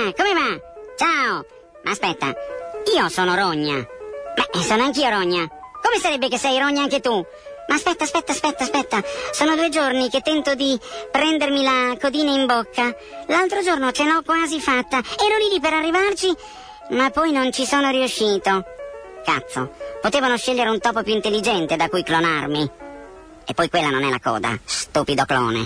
come va? Ciao. Ma aspetta, io sono Rogna. Beh, sono anch'io Rogna. Come sarebbe che sei Rogna anche tu? Ma aspetta. Sono 2 giorni che tento di prendermi la codina in bocca. L'altro giorno ce l'ho quasi fatta. Ero lì per arrivarci, ma poi non ci sono riuscito. Cazzo, potevano scegliere un topo più intelligente da cui clonarmi. E poi quella non è la coda, stupido clone.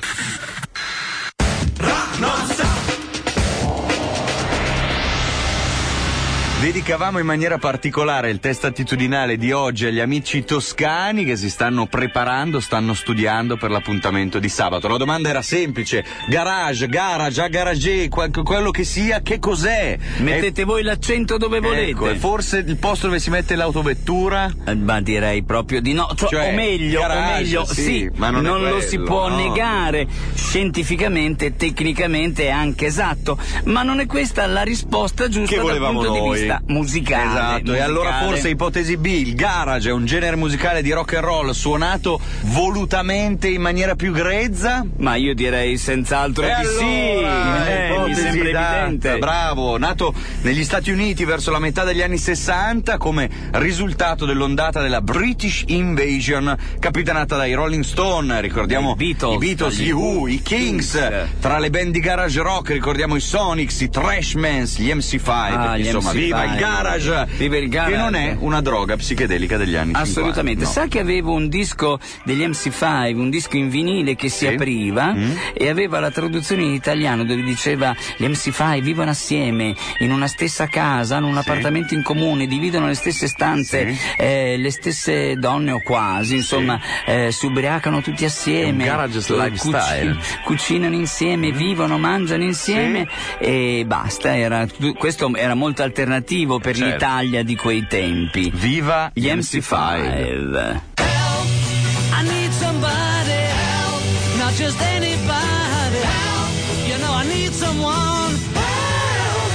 Dedicavamo in maniera particolare il test attitudinale di oggi agli amici toscani che si stanno preparando, stanno studiando per l'appuntamento di sabato. La domanda era semplice: garage, quello che sia, che cos'è? Mettete voi l'accento dove volete. Ecco, è forse il posto dove si mette l'autovettura? Ma direi proprio di no. Cioè, o meglio, sì, ma non lo si può negare. Scientificamente, tecnicamente è anche esatto, ma non è questa la risposta giusta dal punto di vista musicale. Esatto, e allora forse ipotesi B: il garage è un genere musicale di rock and roll suonato volutamente in maniera più grezza? Ma io direi senz'altro di sì. Mi sembra evidente. Bravo, nato negli Stati Uniti verso la metà degli anni 60 come risultato dell'ondata della British Invasion capitanata dai Rolling Stone, ricordiamo i Beatles, gli Who, i Kings. Tra le band di garage rock ricordiamo i Sonics, i Trashmans, gli MC5, insomma, viva il garage, che non è una droga psichedelica degli anni 50. Assolutamente. No. Sa che avevo un disco degli MC5, un disco in vinile che si apriva e aveva la traduzione in italiano dove diceva: gli MC5 vivono assieme in una stessa casa, hanno un appartamento in comune, dividono le stesse stanze, le stesse donne o quasi, insomma, si ubriacano tutti assieme, garage lifestyle, cucinano insieme, vivono, mangiano insieme e basta. Questo era molto alternativo per l'Italia di quei tempi. Viva gli MC5. Help, I need somebody help, not just anybody help, you know I need someone help.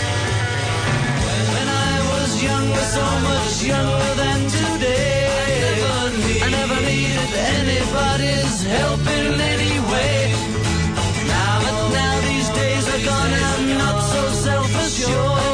When I was younger, so much younger than today, I never needed anybody's help in any way. Now these days are gone, I'm not so self-assured.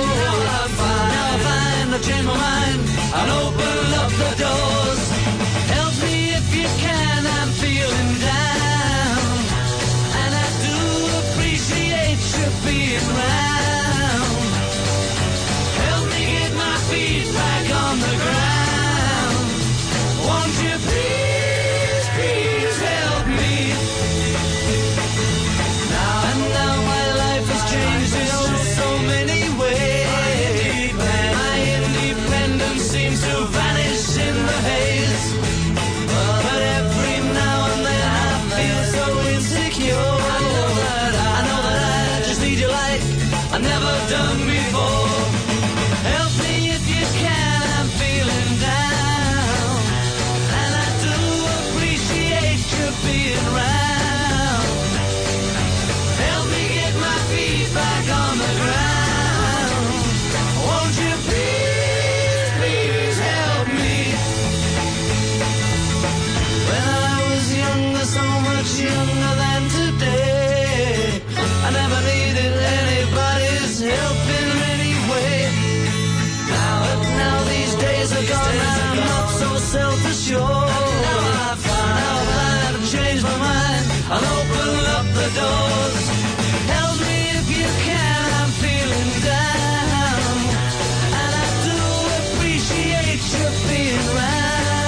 I've changed my mind, I'll open up the doors. Help me if you can, I'm feeling down, and I do appreciate you being round. Help me get my feet back on the ground. Won't you please, please help me? Now my life has changed in so many ways. To vanish in the haze, but every now and then I feel so insecure. I know that I just need you like I've never done before. Help me if you can, I'm feeling down, and I do appreciate you being round. Help me get my feet back on the ground. Won't you please? So much younger than today, I never needed anybody's help in any way. Now these days are gone, I'm not so self-assured. Now I've changed my mind, I'll open up the doors. Help me if you can, I'm feeling down, and I do appreciate you being around.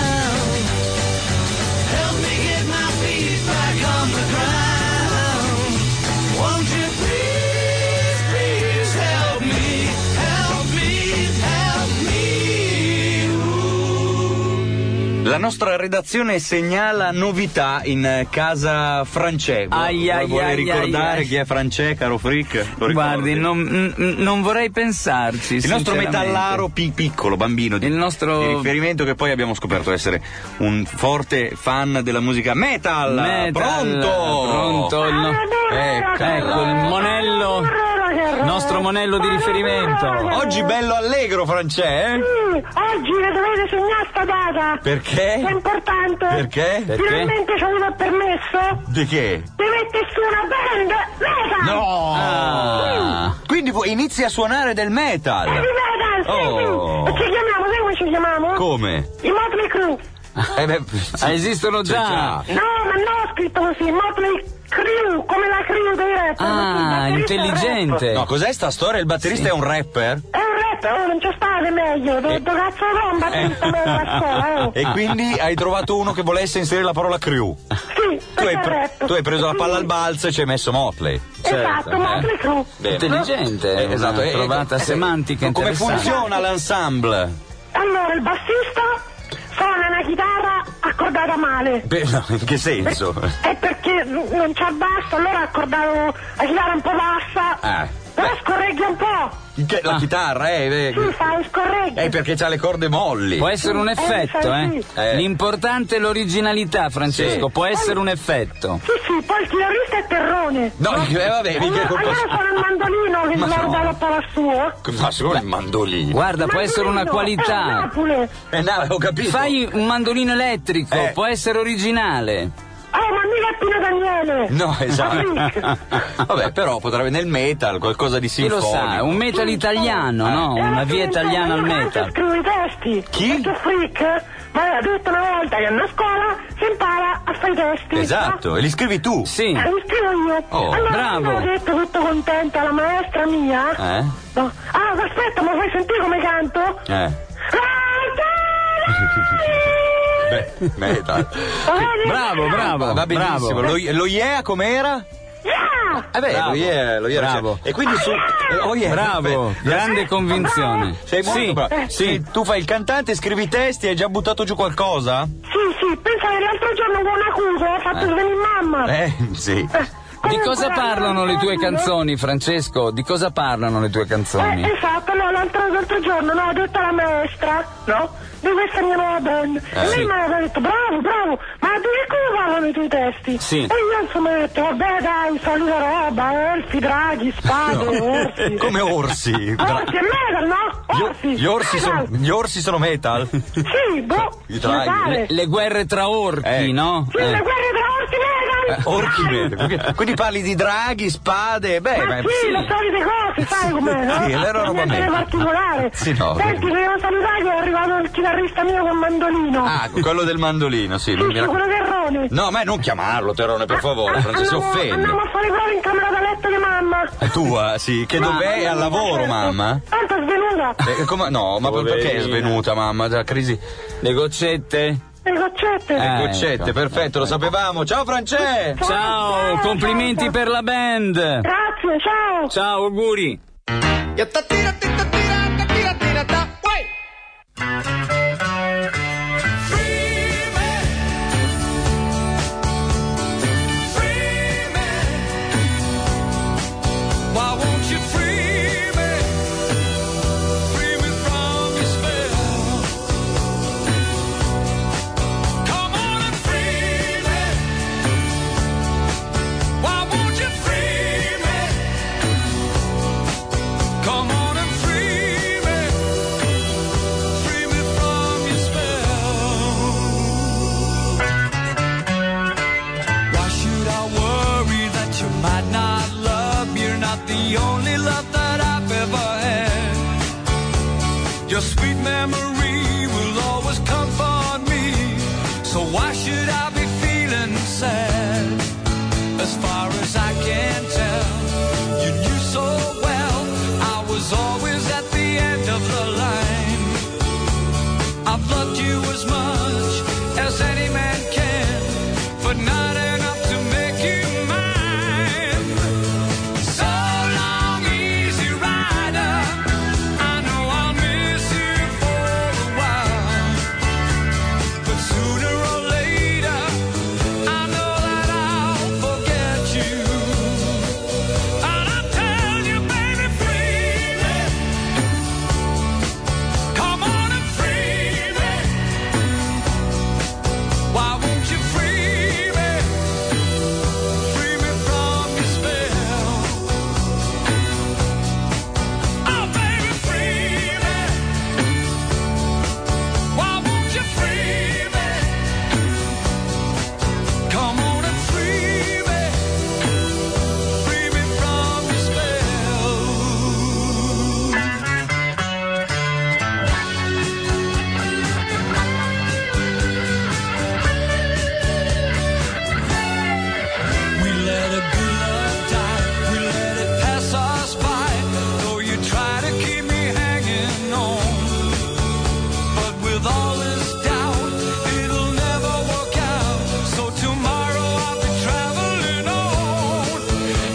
Back on the ground. Won't you please, please help me, help me, help me. La nostra redazione segnala novità in casa Francè. Vuoi ricordare chi è Francè, caro Freak? Guardi, non vorrei pensarci. Il nostro metallaro piccolo, bambino di riferimento, che poi abbiamo scoperto essere un forte fan della musica metal. Pronto ecco il monello, nostro monello di riferimento. Oggi bello allegro, Francè, eh? Sì, oggi la dovete segnare sta data. Perché? È importante. Perché? Finalmente ci avete permesso di che? di mettere su una band metal. No! Quindi inizi a suonare del metal. Heavy metal, sì, Oh. sì. E ci chiamiamo, sai come ci chiamiamo? Come? I Motley Crue. Esistono già. No, ma non ho scritto così, Motley Crue, come la crew dei rapper. Ah, intelligente. No, cos'è sta storia? Il batterista è un rapper? È un rapper, non c'è state meglio, dove cazzo no, un batterista meglio alla scuola, E quindi hai trovato uno che volesse inserire la parola crew. Sì, Tu hai, questo è rap. tu hai preso la palla al balzo e ci hai messo Motley. Esatto, Motley Crue. Bene. Intelligente, Esatto. una trovata semantica Come interessante. funziona l'ensemble? Allora, il bassista suona una chitarra accordata male. Beh, no, in che senso? È perché non c'ha basso, allora ha accordato la chitarra un po' bassa. Però scorreggia un po'. La chitarra, Sì, scorreggia. perché c'ha le corde molli. Può essere un effetto, sì. L'importante è l'originalità, Francesco, Sì. può essere un effetto. Sì, poi il chitarrista è Terrone. No, vabbè, mica Allora suona il mandolino che Ma mi ha no. rubato un po' la sua. Ma solo il mandolino. Guarda, può essere una qualità. Napoli. No, ho capito. Fai un mandolino elettrico, può essere originale. Oh, ma mica è Pino Daniele. No, esatto. Vabbè, però potrebbe nel metal qualcosa di Chi lo sinfonico. sa, un metal italiano, no? Una via italiana al metal. Scrivo i testi. Chi? Perché Freak mi aveva detto una volta che a scuola si impara a fare i testi. Esatto, e li scrivi tu. Sì. Li scrivo io. Oh, allora, bravo. ho detto tutto contenta la maestra mia. No. Ah, aspetta, ma fai sentire come canto? Metal. Bravo, Va benissimo. bravo. Lo yeah com'era? Yeah! Lo yeah. Bravo. E quindi su. Oh yeah, Bravo, perfetto. grande convinzione. Sei molto Sì, bravo. sì. Tu fai il cantante, scrivi i testi, hai già buttato giù qualcosa? Sì, pensa che l'altro giorno con un accuso ho fatto svenire mamma. Sì. Di cosa Comunque, parlano le tue allora, canzoni, Francesco? Di cosa parlano le tue canzoni? Esatto, no, l'altro giorno, no, ho detto alla maestra, no? Di questa mia nuova band. E lei sì. mi aveva detto, bravo, ma di che cosa parlano i tuoi testi? Sì. E io insomma ho detto, vabbè dai, solita roba, elfi, draghi, spade, orsi. Come orsi? Orsi e metal, no? Orsi. Gli orsi sono metal? Sì, boh, I draghi. mi pare. Le guerre tra orchi, no? Sì, le guerre tra orsi e metal. Orchi metal. Quindi parli di draghi, spade, Ma sì, le solite cose, sai com'è, no? Sì, è la roba Niente di metal. particolare. Sì, no. Senti, devo salutare che è arrivato il chitarrista mio con mandolino. Ah, quello del mandolino, sì. Sì, quello Terrone. No, ma non chiamarlo Terrone, per favore, Francesco, si offende. Andiamo a fare prove in camera da letto di mamma. Tua, sì. Che dov'è? È al lavoro, mamma? Tanto è svenuta. No, ma perché è Poverina. svenuta, mamma? Da crisi. Le goccette? Le goccette. Goccette, ecco. perfetto, lo sapevamo. Ciao, Francesco! Ciao, complimenti per la band. Grazie, ciao. Ciao, auguri. Why won't you free me? Free me from your spell. Come on and free me. Why won't you free me? Come on and free me. Free me from your spell. Why should I worry that you might not love me? You're not the only love that I've ever had. Your sweet memory will always comfort me. So why should I be feeling sad? As far as I can tell, you knew so well I was always at the end of the line. I've loved you as much as any man can, but not enough to make you mine. So long, easy rider. I know I'll miss you for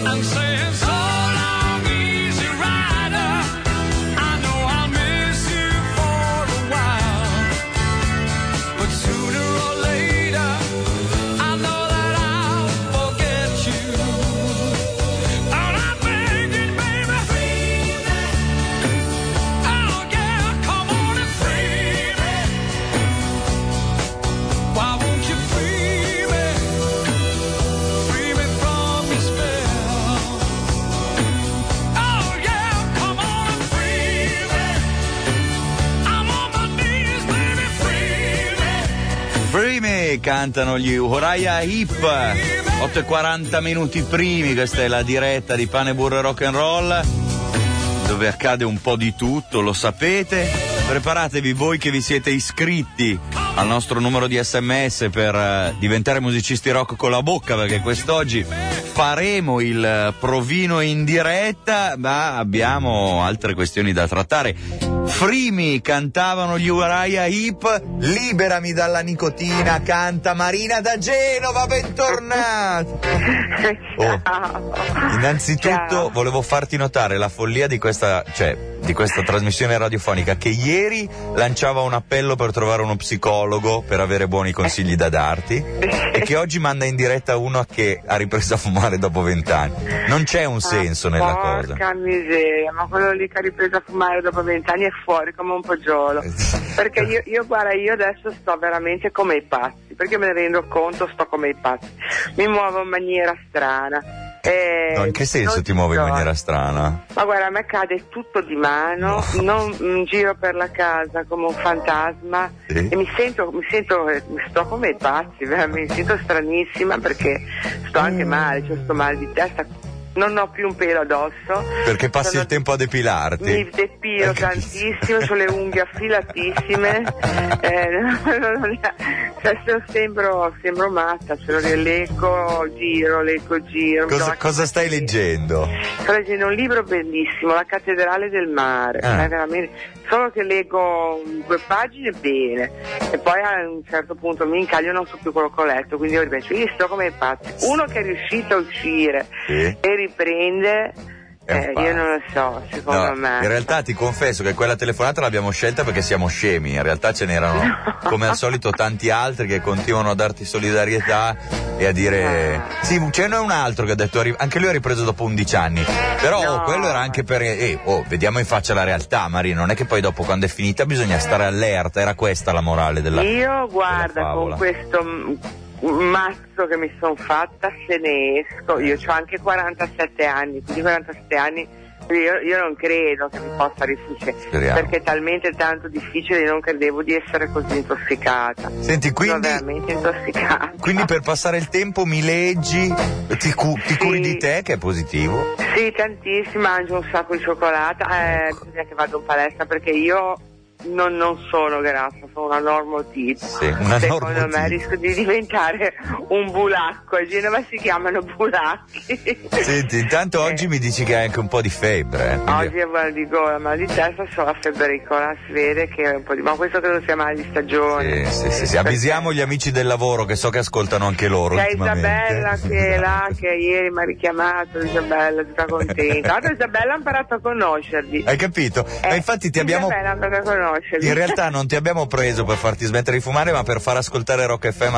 and saying so long, easy rider. I know I'll miss you for a while, but sooner or later I know that I'll forget you. And I'm begging, baby, free me. Oh yeah, come on and free me. Why won't you free me? Free me from your spell. Oh yeah, come on and free me. I'm on my knees, baby, free me. Free Me cantano gli Uriah Heep. 8:40 minuti primi, questa è la diretta di Pane, Burro e Rock and Roll, dove accade un po' di tutto, lo sapete. Preparatevi voi che vi siete iscritti al nostro numero di SMS per diventare musicisti rock con la bocca, perché quest'oggi faremo il provino in diretta, ma abbiamo altre questioni da trattare. Free Me cantavano gli Uriah Heep, Liberami dalla nicotina canta Marina da Genova, bentornata. Innanzitutto volevo farti notare la follia di questa trasmissione radiofonica, che ieri lanciava un appello per trovare uno psicologo per avere buoni consigli da darti, e che oggi manda in diretta uno che ha ripreso a fumare dopo 20 anni. Non c'è un senso nella cosa. Porca miseria, ma quello lì che ha ripreso a fumare dopo 20 anni è fuori come un poggiolo. Perché io adesso sto veramente come i pazzi, perché me ne rendo conto, sto come i pazzi. Mi muovo in maniera strana. No, in che senso ti muovi in maniera strana? Ma guarda, a me cade tutto di mano, non giro per la casa come un fantasma, sì. E mi sto come i pazzi, mi sento stranissima, perché sto anche male, c'ho sto mal di testa, non ho più un pelo addosso. Perché passi il tempo a depilarti? Mi depilo tantissimo, ho le unghie affilatissime, sembro matta, leggo, giro. Cosa stai leggendo? Sto leggendo un libro bellissimo, La cattedrale del mare, solo che leggo 2 pagine bene, e poi a un certo punto mi incaglio e non so più quello che ho letto, quindi io ripenso, io sto come i pazzi. Uno che è riuscito a uscire e riprende, io non lo so, secondo me. In realtà ti confesso che quella telefonata l'abbiamo scelta perché siamo scemi, in realtà ce n'erano come al solito tanti altri che continuano a darti solidarietà e a dire sì, ce n'è un altro che ha detto anche lui ha ripreso dopo 11 anni, però quello era anche per vediamo in faccia la realtà, Marina, non è che poi dopo, quando è finita, bisogna stare allerta. Era questa la morale della guarda, con questo mazzo che mi sono fatta se ne esco. Io ho anche 47 anni, quindi 47 anni io non credo che mi possa rifuggire, perché è talmente tanto difficile, non credevo di essere così intossicata. Senti, quindi sono veramente intossicata. Quindi per passare il tempo mi leggi, ti curi di te, che è positivo? Sì, tantissimo, mangio un sacco di cioccolata, bisogna che vado in palestra, perché io non sono grassa, sono una normotipo. Secondo me rischio di diventare un bulacco. A Genova si chiamano bulacchi. Senti, intanto oggi mi dici che hai anche un po' di febbre. Oggi è mal di gola, mal di testa, so la febbricola, si vede che è un po' ma questo credo sia mal di stagione. Sì. Avvisiamo gli amici del lavoro, che so che ascoltano anche loro. C'è Isabella che è là, che ieri mi ha richiamato. Isabella, tutta contenta. Allora, Isabella ha imparato a conoscerti. Hai capito? Ma infatti ti abbiamo. Isabella ha imparato a conoscerti. In realtà non ti abbiamo preso per farti smettere di fumare, ma per far ascoltare Rock FM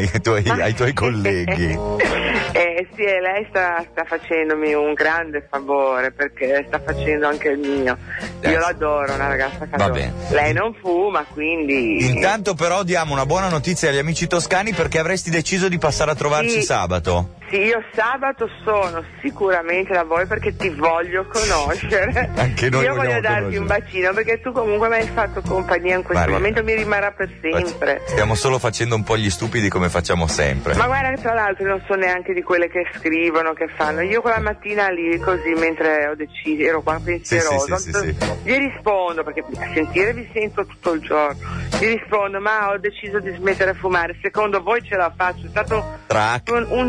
ai tuoi colleghi. Sì, e lei sta facendomi un grande favore, perché sta facendo anche il mio. Io l'adoro, una ragazza che adoro. Lei non fuma, quindi. Intanto però diamo una buona notizia agli amici toscani, perché avresti deciso di passare a trovarci sabato. Sì, io sabato sono sicuramente da voi, perché ti voglio conoscere. Anche noi io voglio darti un bacino, perché tu comunque mi hai fatto compagnia in questo momento, mi rimarrà per sempre. Stiamo solo facendo un po' gli stupidi, come facciamo sempre. Ma guarda che tra l'altro non so neanche di quelle che scrivono, che fanno. Io quella mattina lì, così, mentre ho deciso, ero qua pensierosa, gli rispondo, perché a sentire vi sento tutto il giorno, gli rispondo: ma ho deciso di smettere a fumare, secondo voi ce la faccio? È stato un gioco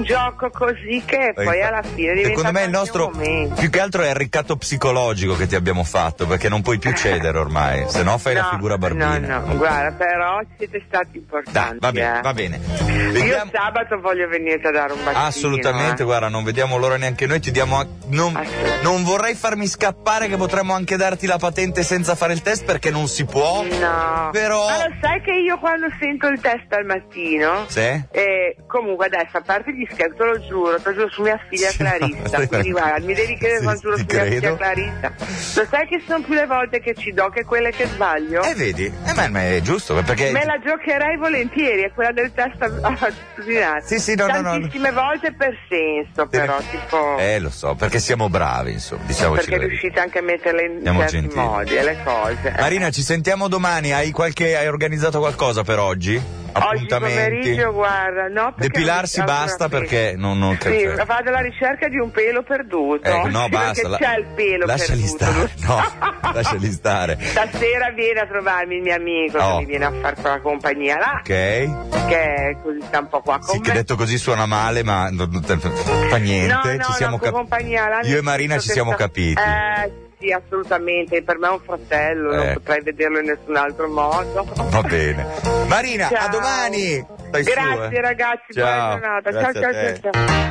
fatto così che poi alla fine diventa. Secondo me il nostro più che altro è il ricatto psicologico che ti abbiamo fatto, perché non puoi più cedere ormai, se no fai la figura barbina. No, guarda, però siete stati importanti. Dai, va bene. Io sabato voglio venire a dare un bacino. Assolutamente, guarda, non vediamo l'ora neanche noi, ti diamo non vorrei farmi scappare che potremmo anche darti la patente senza fare il test, perché non si può. No. Però ma lo sai che io quando sento il test al mattino, comunque adesso, a parte gli scherzi, te lo giuro su mia figlia Clarissa, quindi guarda, mi devi credere quando giuro su mia figlia Clarissa. Lo sai che sono più le volte che ci do che quelle che sbaglio? Vedi? Ma è giusto, perché me la giocherei volentieri, è quella del test attitudinale. Sì, tantissime volte per senso, però tipo. Lo so, perché siamo bravi, insomma, diciamoci. Perché riuscite anche a metterle in certi modi le cose. Marina, ci sentiamo domani. Hai organizzato qualcosa per oggi? Appuntamenti? Oggi pomeriggio, guarda, no. Depilarsi basta perché non sì, vado alla ricerca di un pelo perduto. No, basta. Perché c'è il pelo lasciali perduto. No, lasciali stare. Stasera viene a trovarmi il mio amico che mi viene a fare quella compagnia là. Ok. Che così sta un po' qua con me. Che detto così suona male, ma fa niente. No, ci siamo compagnia là. Io e Marina ci siamo capiti. Sì, assolutamente, per me è un fratello, non potrei vederlo in nessun altro modo. Va bene. Marina, ciao. A domani. Grazie ragazzi, ciao. buona giornata.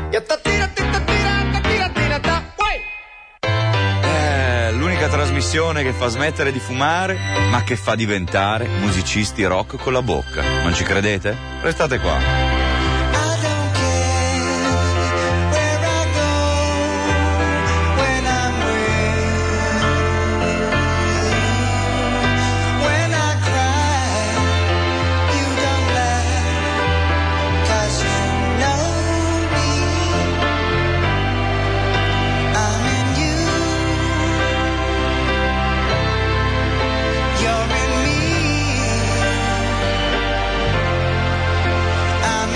Ciao. L'unica trasmissione che fa smettere di fumare, ma che fa diventare musicisti rock con la bocca. Non ci credete? Restate qua. I'm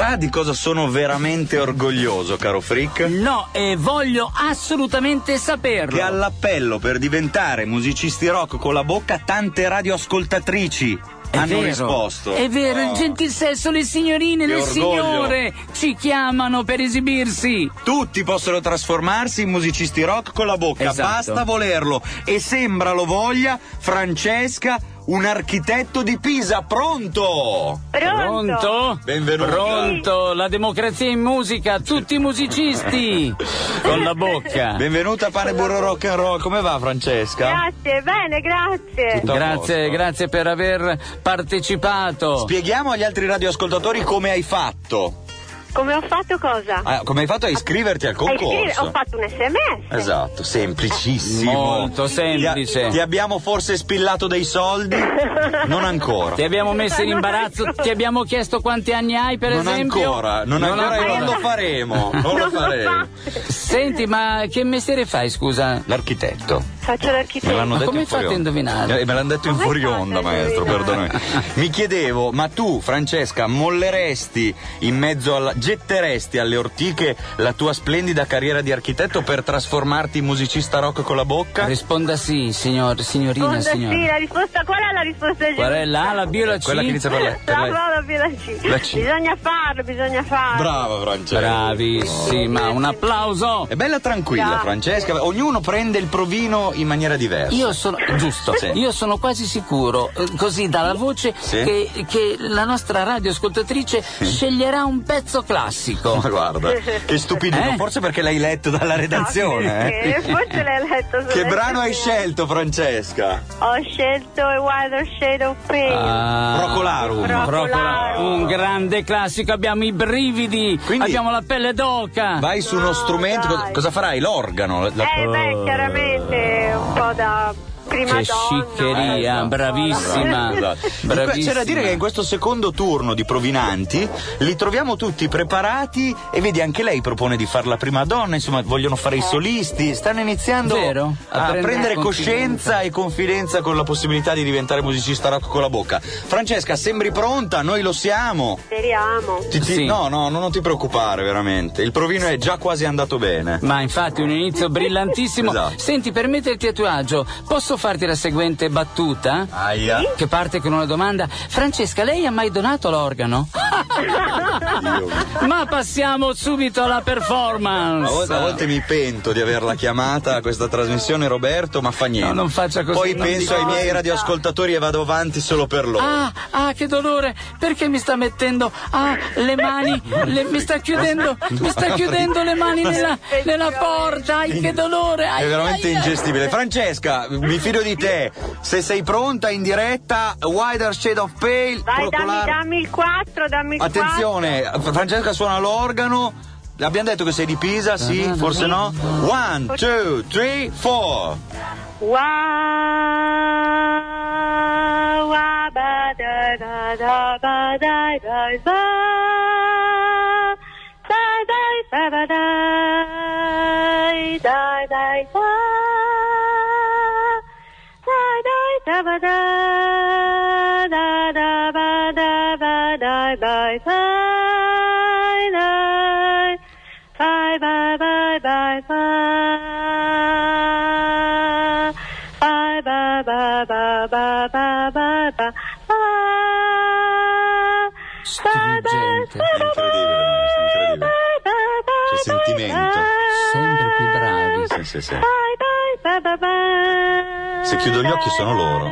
Sa di cosa sono veramente orgoglioso, caro Frick? No, e voglio assolutamente saperlo. Che all'appello per diventare musicisti rock con la bocca tante radioascoltatrici hanno risposto. È vero, il gentil sesso, le signorine, le signore ci chiamano per esibirsi. Tutti possono trasformarsi in musicisti rock con la bocca, basta volerlo. E sembra lo voglia Francesca, un architetto di Pisa. Pronto? Pronto? Benvenuto. Pronto, la democrazia in musica, tutti musicisti con la bocca. Benvenuta a Pane Burro Rock and Roll. Come va, Francesca? Grazie, bene, grazie. Grazie per aver partecipato. Spieghiamo agli altri radioascoltatori come hai fatto. Come ho fatto cosa? Come hai fatto a iscriverti al concorso? Ho fatto un SMS. Esatto, semplicissimo. Molto semplice. Ti abbiamo forse spillato dei soldi? Non ancora. Ti abbiamo messo in imbarazzo? Ti abbiamo chiesto quanti anni hai, per esempio? Non ancora. E non lo faremo. Non lo faremo. Senti, ma che mestiere fai, scusa? L'architetto. Faccio l'architetto. Me l'hanno detto come fate a indovinare? Me l'hanno detto in fuori onda, maestro, perdonami. Mi chiedevo, ma tu, Francesca, molleresti in mezzo getteresti alle ortiche la tua splendida carriera di architetto per trasformarti in musicista rock con la bocca? Risponda sì, signorina. Sì, la risposta, qual è la risposta? Qual è la A, la B o la C? Quella che inizia per la B o la C. La C. Bisogna farlo. Brava, Francesca. Bravissima, un applauso. È bella tranquilla, Francesca, ognuno prende il provino in maniera diversa. Io sono io sono quasi sicuro, così dalla voce, che la nostra radioascoltatrice sceglierà un pezzo classico. Ma guarda, che stupidino, forse perché l'hai letto dalla redazione. Forse l'hai letto. Che brano hai scelto, Francesca? Ho scelto A Wider Shade of Pale. Procolarum. Un grande classico, abbiamo i brividi, quindi abbiamo la pelle d'oca. Vai su uno strumento, cosa farai? L'organo? Chiaramente un po' da prima che sciccheria, bravissima. C'è da dire che in questo secondo turno di Provinanti li troviamo tutti preparati e vedi anche lei propone di fare la prima donna, insomma vogliono fare i solisti, stanno iniziando a prendere coscienza e confidenza con la possibilità di diventare musicista rock con la bocca. Francesca, sembri pronta? Noi lo siamo. Speriamo. No, non ti preoccupare veramente, il provino è già quasi andato bene. Ma infatti un inizio brillantissimo. Esatto. Senti, per metterti a tuo agio, posso farti la seguente battuta? Aia. Che parte con una domanda. Francesca, lei ha mai donato l'organo? Ma passiamo subito alla performance. A volte mi pento di averla chiamata a questa trasmissione, Roberto, ma fa niente. No, non faccia così. Poi penso ai miei radioascoltatori e vado avanti solo per loro. Che dolore, perché mi sta mettendo le mani, mi sta chiudendo le mani nella porta. Che dolore. È veramente ingestibile. Francesca, mi fido di te. Se sei pronta in diretta, Wider Shade of Pale. Vai, dammi il 4, Attenzione, Francesca suona l'organo. Abbiamo detto che sei di Pisa, sì, forse no? 1, 2, 3, 4. Struggente, incredibile. C'è sentimento. Sempre più bravi. Sì. Se chiudo gli occhi sono loro.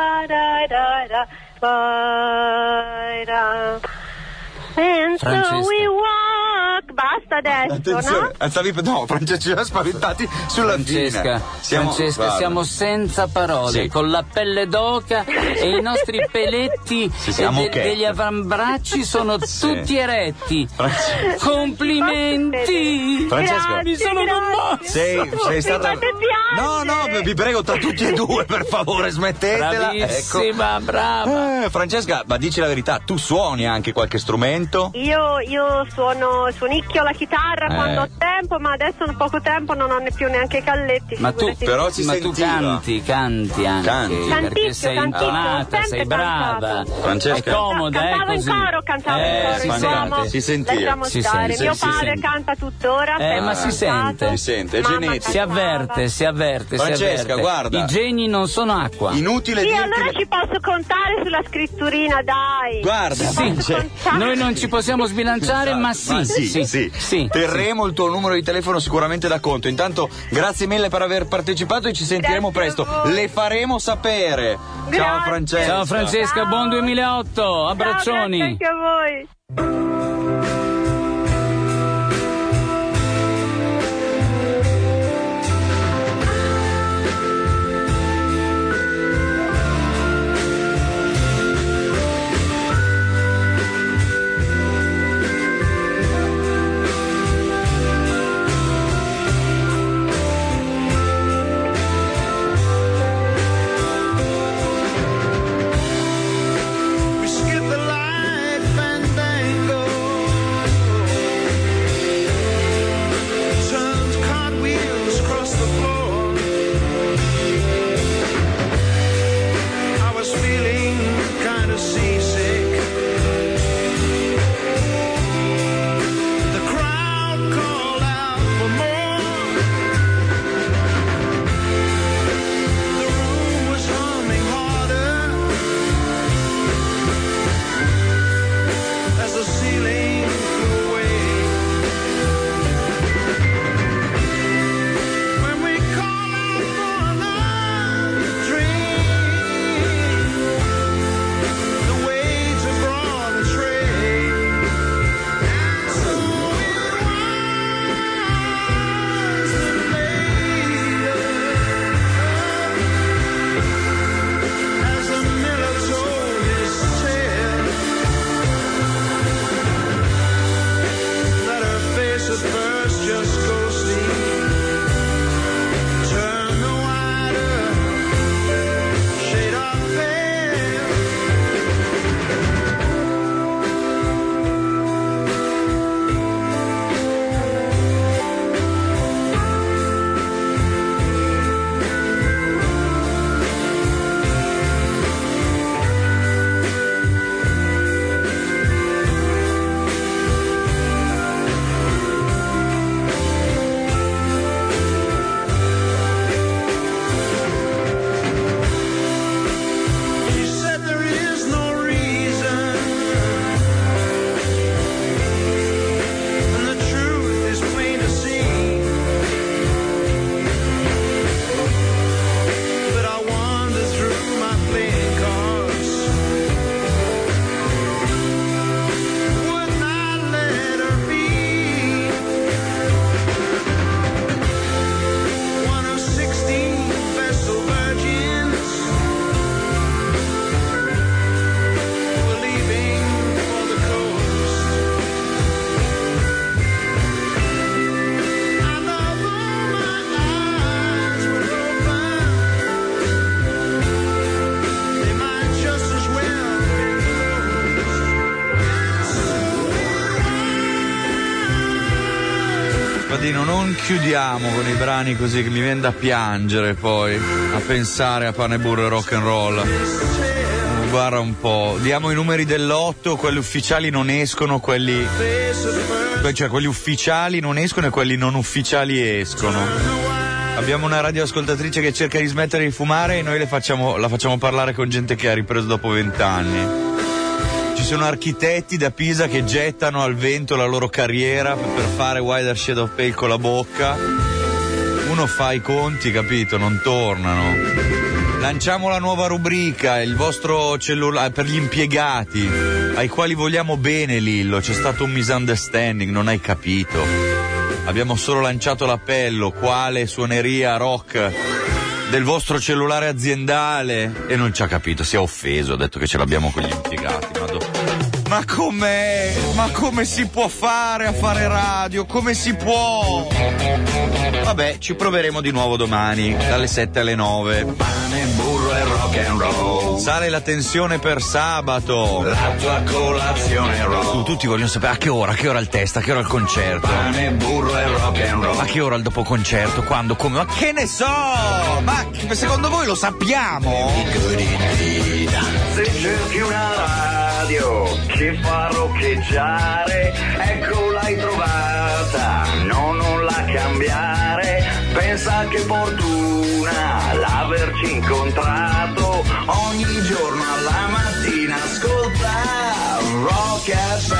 And so we walk. Basta adesso. Attenzione, no? Francesca, ci siamo spaventati sulla Francesca, siamo senza parole, con la pelle d'oca e i nostri peletti degli avambracci sono tutti eretti. Complimenti! Francesca, mi sono commosso. Sei stata. No, vi prego, tra tutti e due, per favore, smettetela. Bravissima, brava. Francesca, ma dici la verità, tu suoni anche qualche strumento? Io suonicchio la chitarra. chitarra quando ho tempo, ma adesso ho poco tempo, non ho più neanche i calletti. Ma tu però ci tu canti anche, perché sei intonata, sei brava. Francesca, è comoda, cantavo in così. coro, il uomo. Si sentiva. Mio padre canta tuttora. Ma si sente. Si sente, è genetico. Si avverte. Francesca, guarda. I geni non sono acqua. Inutile Sì, dirti. allora ci posso contare sulla scritturina, dai. Guarda, Noi non ci possiamo sbilanciare, ma sì. Terremo il tuo numero di telefono sicuramente da conto. Intanto grazie mille per aver partecipato e ci sentiremo presto. Le faremo sapere. Grazie. Ciao Francesca. Ciao Francesca, buon 2008. Abbraccioni. Ciao, grazie anche a voi. Non chiudiamo con i brani così che mi viene da piangere poi a pensare a pane, burro e rock and roll. Guarda un po', diamo i numeri dell'8, quelli ufficiali non escono, quelli ufficiali non escono e quelli non ufficiali escono. Abbiamo una radioascoltatrice che cerca di smettere di fumare e noi la facciamo parlare con gente che ha ripreso dopo 20 anni. Ci sono architetti da Pisa che gettano al vento la loro carriera per fare Wider Shade of Pale con la bocca. Uno fa i conti, capito? Non tornano. Lanciamo la nuova rubrica, il vostro cellulare per gli impiegati, ai quali vogliamo bene, Lillo. C'è stato un misunderstanding, non hai capito. Abbiamo solo lanciato l'appello, quale suoneria rock del vostro cellulare aziendale, e non ci ha capito, si è offeso, ha detto che ce l'abbiamo con gli impiegati. Ma com'è? Ma come si può fare a fare radio? Come si può? Vabbè, ci proveremo di nuovo domani, dalle 7 alle 9. Pane, burro e rock and roll. Sale la tensione per sabato. La tua colazione roll. Tutti vogliono sapere a che ora il test, a che ora il concerto. Pane, burro e rock and roll. A che ora il dopo concerto? Quando? Come? Ma che ne so? Ma secondo voi lo sappiamo? Se cerchi una radio che fa roccheggiare, ecco l'hai trovata, no, non la cambiare. Pensa che fortuna l'averci incontrato, ogni giorno alla mattina ascolta Rock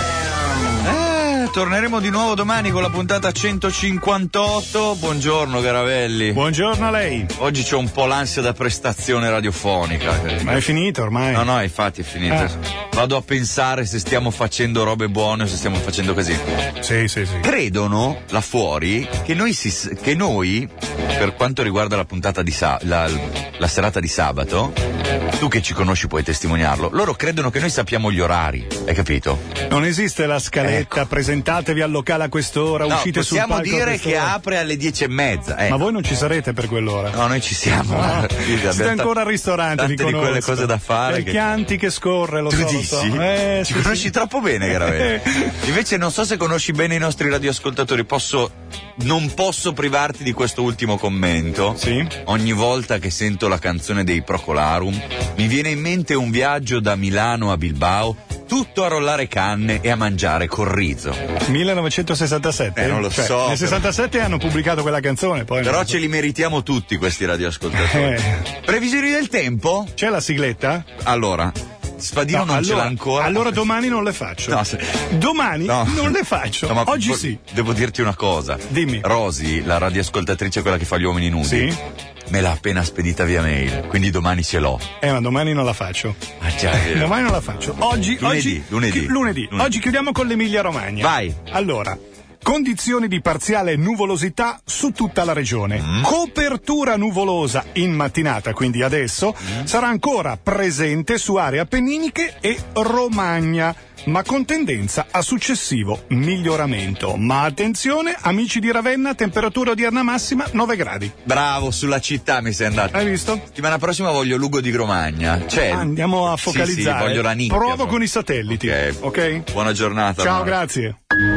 FM. Torneremo di nuovo domani con la puntata 158. Buongiorno Garavelli. Buongiorno a lei. Oggi c'ho un po' l'ansia da prestazione radiofonica. Ma è finito ormai? No, infatti è finito. Vado a pensare se stiamo facendo robe buone o se stiamo facendo così. Sì. Credono là fuori che noi per quanto riguarda la puntata di la serata di sabato, tu che ci conosci puoi testimoniarlo, loro credono che noi sappiamo gli orari, hai capito? Non esiste la scaletta, presentatevi al locale a quest'ora, uscite sul palco. Possiamo dire che apre alle 10:30. Ma voi non ci sarete per quell'ora? No, noi ci siamo. Siete ancora al ristorante, tante di quelle cose da fare. Il Chianti che scorre, lo tu so. Dici? Ci conosci troppo bene, Garavelli. Invece non so se conosci bene i nostri radioascoltatori, non posso privarti di questo ultimo commento. Sì. Ogni volta che sento la canzone dei Procolarum mi viene in mente un viaggio da Milano a Bilbao, tutto a rollare canne e a mangiare corrizo. 1967? Non lo so. Nel 67 hanno pubblicato quella canzone, poi. Però ce li meritiamo tutti questi radioascoltatori. Previsioni del tempo? C'è la sigletta? Allora, Spadino non ce l'ha ancora. Allora domani non le faccio. Domani non le faccio. Ma oggi sì. Devo dirti una cosa. Dimmi. Rosy, la radioascoltatrice, quella che fa gli uomini nudi. Sì. Me l'ha appena spedita via mail, quindi domani ce l'ho. Ma domani non la faccio. Domani non la faccio. Lunedì. Oggi chiudiamo con l'Emilia Romagna. Vai. Allora, condizioni di parziale nuvolosità su tutta la regione. Copertura nuvolosa in mattinata, quindi adesso, sarà ancora presente su aree appenniniche e Romagna, ma con tendenza a successivo miglioramento. Ma attenzione, amici di Ravenna, temperatura odierna massima 9 gradi. Bravo, sulla città mi sei andato. Hai visto? Settimana prossima voglio Lugo di Gromagna. Andiamo a focalizzare. Sì, voglio la nicchia. Provo con i satelliti. Ok? Buona giornata. Ciao, grazie.